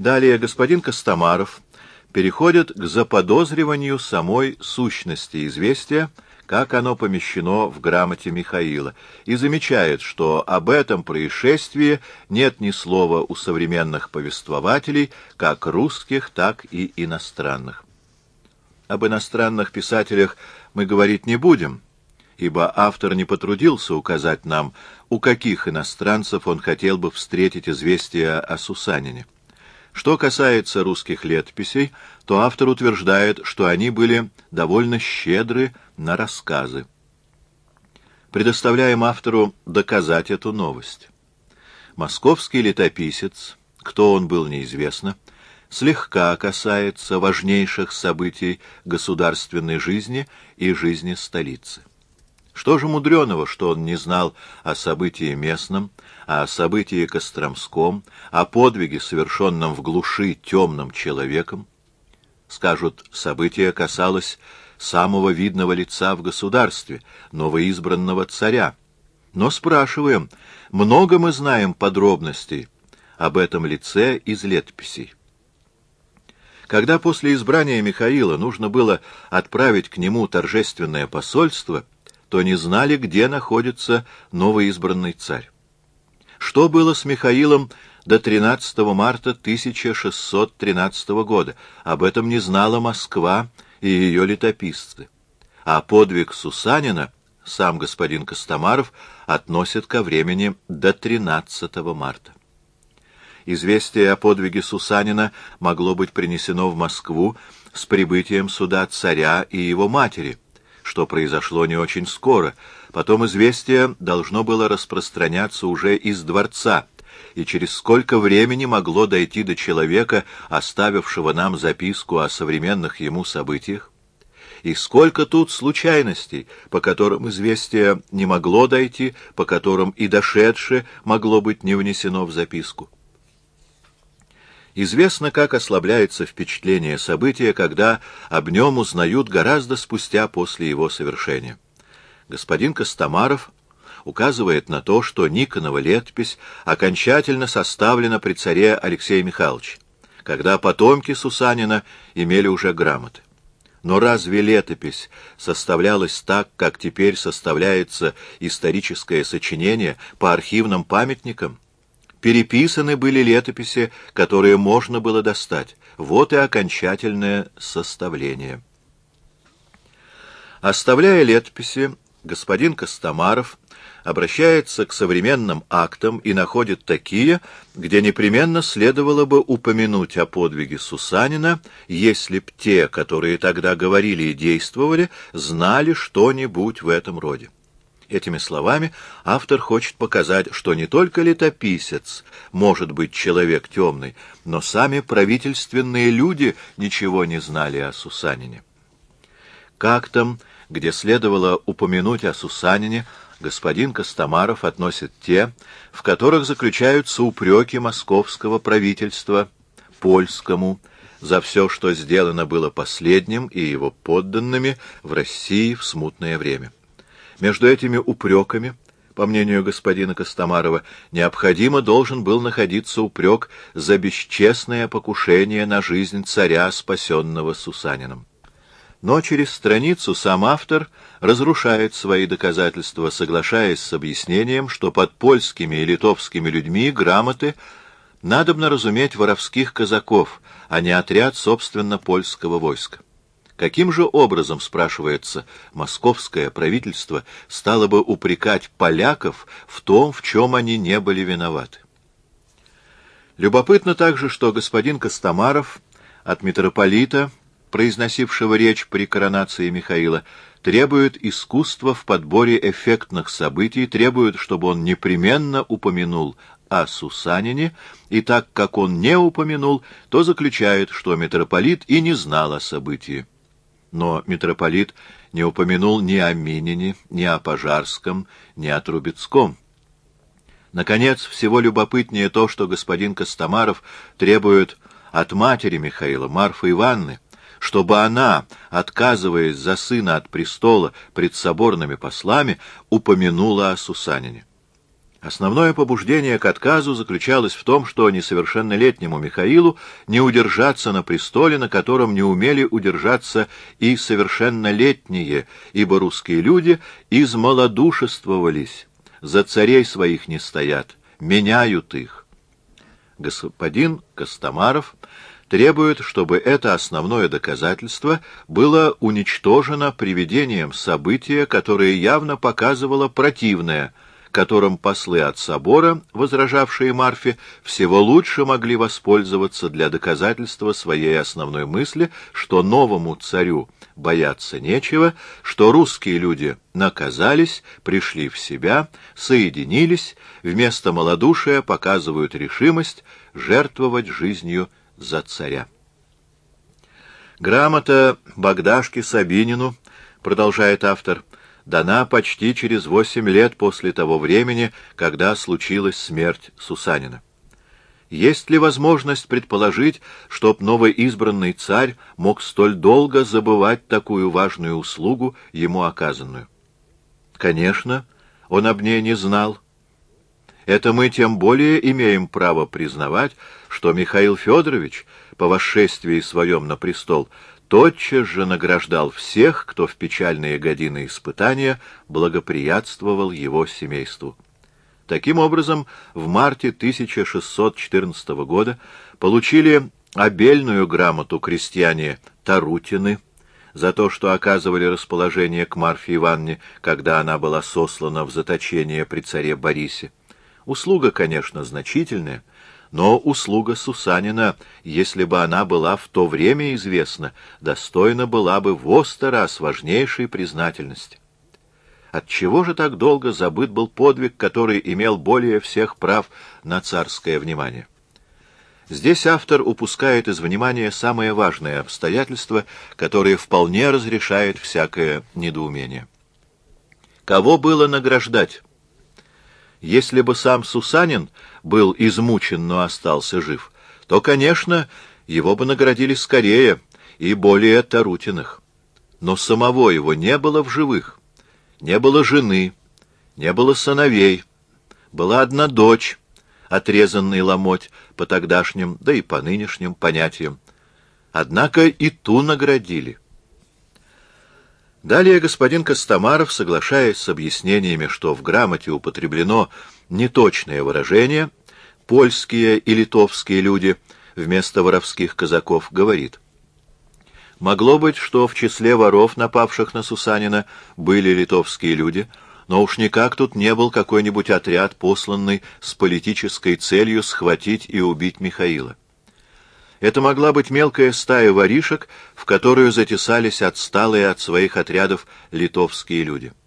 Далее господин Костомаров переходит к заподозриванию самой сущности известия, как оно помещено в грамоте Михаила, и замечает, что об этом происшествии нет ни слова у современных повествователей, как русских, так и иностранных. Об иностранных писателях мы говорить не будем, ибо автор не потрудился указать нам, у каких иностранцев он хотел бы встретить известия о Сусанине. Что касается русских летописей, то автор утверждает, что они были довольно щедры на рассказы. Предоставляем автору доказать эту новость. Московский летописец, кто он был неизвестно, слегка касается важнейших событий государственной жизни и жизни столицы. Что же мудреного, что он не знал о событии местном, о событии Костромском, о подвиге, совершенном в глуши темным человеком? Скажут, событие касалось самого видного лица в государстве, новоизбранного царя. Но спрашиваем, много мы знаем подробностей об этом лице из летописей? Когда после избрания Михаила нужно было отправить к нему торжественное посольство, то не знали, где находится новоизбранный царь. Что было с Михаилом до 13 марта 1613 года? Об этом не знала Москва и ее летописцы. А подвиг Сусанина сам господин Костомаров относит ко времени до 13 марта. Известие о подвиге Сусанина могло быть принесено в Москву с прибытием сюда царя и его матери, что произошло не очень скоро. Потом известие должно было распространяться уже из дворца, и через сколько времени могло дойти до человека, оставившего нам записку о современных ему событиях? И сколько тут случайностей, по которым известие не могло дойти, по которым и дошедшее могло быть не внесено в записку? Известно, как ослабляется впечатление события, когда об нем узнают гораздо спустя после его совершения. Господин Костомаров указывает на то, что Никонова летопись окончательно составлена при царе Алексее Михайловиче, когда потомки Сусанина имели уже грамоты. Но разве летопись составлялась так, как теперь составляется историческое сочинение по архивным памятникам? Переписаны были летописи, которые можно было достать. Вот и окончательное составление. Оставляя летописи, господин Костомаров обращается к современным актам и находит такие, где непременно следовало бы упомянуть о подвиге Сусанина, если б те, которые тогда говорили и действовали, знали что-нибудь в этом роде. Этими словами автор хочет показать, что не только летописец может быть человек темный, но сами правительственные люди ничего не знали о Сусанине. К актам, где следовало упомянуть о Сусанине, господин Костомаров относит те, в которых заключаются упреки московского правительства польскому за все, что сделано было последним и его подданными в России в смутное время. Между этими упреками, по мнению господина Костомарова, необходимо должен был находиться упрек за бесчестное покушение на жизнь царя, спасенного Сусанином. Но через страницу сам автор разрушает свои доказательства, соглашаясь с объяснением, что под польскими и литовскими людьми грамоты надобно разуметь воровских казаков, а не отряд, собственно, польского войска. Каким же образом, спрашивается, московское правительство стало бы упрекать поляков в том, в чем они не были виноваты? Любопытно также, что господин Костомаров от митрополита, произносившего речь при коронации Михаила, требует искусства в подборе эффектных событий, требует, чтобы он непременно упомянул о Сусанине, и так как он не упомянул, то заключает, что митрополит и не знал о событии. Но митрополит не упомянул ни о Минине, ни о Пожарском, ни о Трубецком. Наконец, всего любопытнее то, что господин Костомаров требует от матери Михаила, Марфы Ивановны, чтобы она, отказываясь за сына от престола пред соборными послами, упомянула о Сусанине. Основное побуждение к отказу заключалось в том, что несовершеннолетнему Михаилу не удержаться на престоле, на котором не умели удержаться и совершеннолетние, ибо русские люди измалодушествовались, за царей своих не стоят, меняют их. Господин Костомаров требует, чтобы это основное доказательство было уничтожено приведением события, которое явно показывало противное, которым послы от собора, возражавшие Марфе, всего лучше могли воспользоваться для доказательства своей основной мысли, что новому царю бояться нечего, что русские люди наказались, пришли в себя, соединились, вместо малодушия показывают решимость жертвовать жизнью за царя. Грамота Богдашке Сабинину, продолжает автор, дана почти через 8 лет после того времени, когда случилась смерть Сусанина. Есть ли возможность предположить, чтоб новоизбранный царь мог столь долго забывать такую важную услугу, ему оказанную? Конечно, он об ней не знал. Это мы тем более имеем право признавать, что Михаил Федорович по восшествии своем на престол тотчас же награждал всех, кто в печальные годины испытания благоприятствовал его семейству. Таким образом, в марте 1614 года получили обельную грамоту крестьяне Тарутины за то, что оказывали расположение к Марфе Ивановне, когда она была сослана в заточение при царе Борисе. Услуга, конечно, значительная, но услуга Сусанина, если бы она была в то время известна, достойна была бы во 100 раз важнейшей признательности. Отчего же так долго забыт был подвиг, который имел более всех прав на царское внимание? Здесь автор упускает из внимания самое важное обстоятельство, которое вполне разрешает всякое недоумение. Кого было награждать? Если бы сам Сусанин был измучен, но остался жив, то, конечно, его бы наградили скорее и более Тарутиных. Но самого его не было в живых. Не было жены, не было сыновей, была одна дочь, отрезанный ломоть по тогдашним, да и по нынешним понятиям. Однако и ту наградили. Далее господин Костомаров, соглашаясь с объяснениями, что в грамоте употреблено неточное выражение, польские и литовские люди вместо воровских казаков, говорит: могло быть, что в числе воров, напавших на Сусанина, были литовские люди, но уж никак тут не был какой-нибудь отряд, посланный с политической целью схватить и убить Михаила. Это могла быть мелкая стая воришек, в которую затесались отсталые от своих отрядов литовские люди.